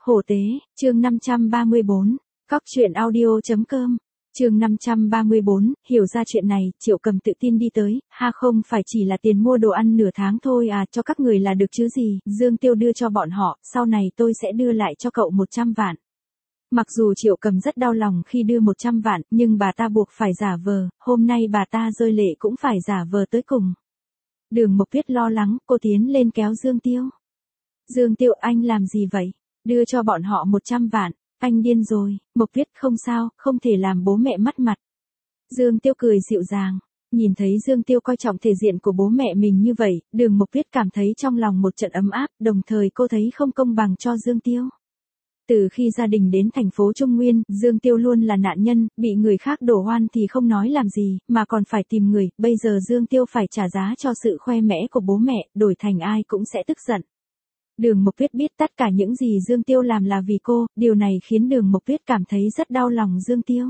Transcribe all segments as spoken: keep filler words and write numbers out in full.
Hổ tế, chương năm trăm ba mươi bốn, cóc truyện audio.com, chương năm trăm ba mươi bốn, hiểu ra chuyện này, Triệu Cầm tự tin đi tới, ha không phải chỉ là tiền mua đồ ăn nửa tháng thôi à, cho các người là được chứ gì, Dương Tiêu đưa cho bọn họ, sau này tôi sẽ đưa lại cho cậu một trăm vạn. Mặc dù Triệu Cầm rất đau lòng khi đưa một trăm vạn, nhưng bà ta buộc phải giả vờ, hôm nay bà ta rơi lệ cũng phải giả vờ tới cùng. Đường Mộc Tuyết lo lắng, cô tiến lên kéo Dương Tiêu. Dương Tiêu, anh làm gì vậy? Đưa cho bọn họ một trăm vạn, anh điên rồi. Mộc Tuyết, không sao, không thể làm bố mẹ mất mặt. Dương Tiêu cười dịu dàng, nhìn thấy Dương Tiêu coi trọng thể diện của bố mẹ mình như vậy, Đường Mộc Tuyết cảm thấy trong lòng một trận ấm áp, đồng thời cô thấy không công bằng cho Dương Tiêu. Từ khi gia đình đến thành phố Trung Nguyên, Dương Tiêu luôn là nạn nhân, bị người khác đổ oan thì không nói làm gì, mà còn phải tìm người, bây giờ Dương Tiêu phải trả giá cho sự khoe mẽ của bố mẹ, đổi thành ai cũng sẽ tức giận. Đường Mộc Tuyết biết tất cả những gì Dương Tiêu làm là vì cô, điều này khiến Đường Mộc Tuyết cảm thấy rất đau lòng Dương Tiêu.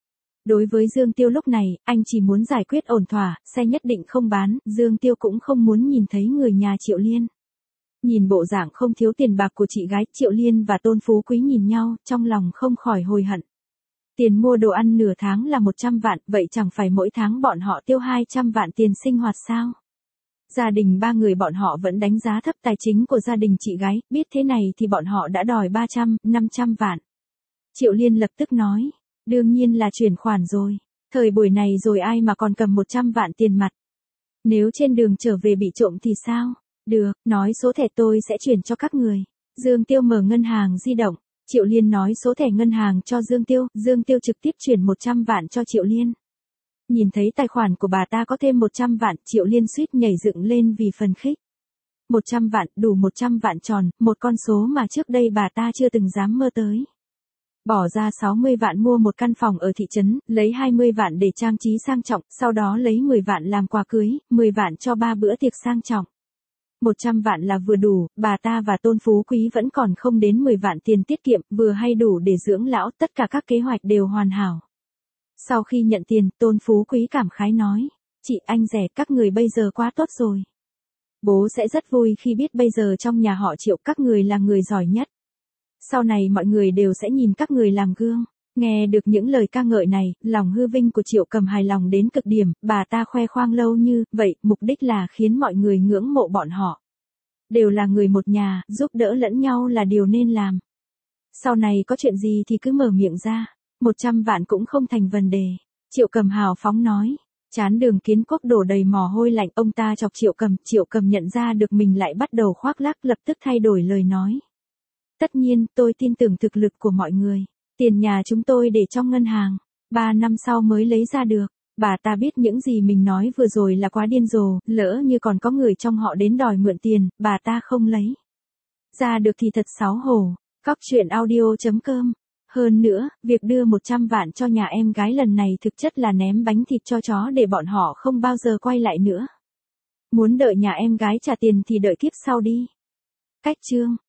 Đối với Dương Tiêu lúc này, anh chỉ muốn giải quyết ổn thỏa, xe nhất định không bán, Dương Tiêu cũng không muốn nhìn thấy người nhà Triệu Liên. Nhìn bộ dạng không thiếu tiền bạc của chị gái, Triệu Liên và Tôn Phú Quý nhìn nhau, trong lòng không khỏi hối hận. Tiền mua đồ ăn nửa tháng là một trăm vạn, vậy chẳng phải mỗi tháng bọn họ tiêu hai trăm vạn tiền sinh hoạt sao? Gia đình ba người bọn họ vẫn đánh giá thấp tài chính của gia đình chị gái, biết thế này thì bọn họ đã đòi ba trăm, năm trăm vạn. Triệu Liên lập tức nói, đương nhiên là chuyển khoản rồi, thời buổi này rồi ai mà còn cầm một trăm vạn tiền mặt. Nếu trên đường trở về bị trộm thì sao? Được, nói số thẻ tôi sẽ chuyển cho các người. Dương Tiêu mở ngân hàng di động, Triệu Liên nói số thẻ ngân hàng cho Dương Tiêu, Dương Tiêu trực tiếp chuyển một trăm vạn cho Triệu Liên. Nhìn thấy tài khoản của bà ta có thêm một trăm vạn, Triệu Liên suýt nhảy dựng lên vì phần khích. một trăm vạn, đủ một trăm vạn tròn, một con số mà trước đây bà ta chưa từng dám mơ tới. Bỏ ra sáu mươi vạn mua một căn phòng ở thị trấn, lấy hai mươi vạn để trang trí sang trọng, sau đó lấy mười vạn làm quà cưới, mười vạn cho ba bữa tiệc sang trọng. một trăm vạn là vừa đủ, bà ta và Tôn Phú Quý vẫn còn không đến mười vạn tiền tiết kiệm, vừa hay đủ để dưỡng lão, tất cả các kế hoạch đều hoàn hảo. Sau khi nhận tiền, Tôn Phú Quý cảm khái nói, chị, anh rẻ, các người bây giờ quá tốt rồi. Bố sẽ rất vui khi biết bây giờ trong nhà họ Triệu các người là người giỏi nhất. Sau này mọi người đều sẽ nhìn các người làm gương. Nghe được những lời ca ngợi này, lòng hư vinh của Triệu Cầm hài lòng đến cực điểm, bà ta khoe khoang lâu như vậy, mục đích là khiến mọi người ngưỡng mộ bọn họ. Đều là người một nhà, giúp đỡ lẫn nhau là điều nên làm. Sau này có chuyện gì thì cứ mở miệng ra, một trăm vạn cũng không thành vấn đề. Triệu Cầm hào phóng nói, chán Đường Kiến Quốc đổ đầy mồ hôi lạnh, ông ta chọc Triệu Cầm, Triệu Cầm nhận ra được mình lại bắt đầu khoác lác, lập tức thay đổi lời nói. Tất nhiên, tôi tin tưởng thực lực của mọi người. Tiền nhà chúng tôi để trong ngân hàng, ba năm sau mới lấy ra được. Bà ta biết những gì mình nói vừa rồi là quá điên rồ, lỡ như còn có người trong họ đến đòi mượn tiền, bà ta không lấy ra được thì thật xấu hổ. Cóc truyện audio.com. Hơn nữa, việc đưa một trăm vạn cho nhà em gái lần này thực chất là ném bánh thịt cho chó để bọn họ không bao giờ quay lại nữa. Muốn đợi nhà em gái trả tiền thì đợi kiếp sau đi. Cách chương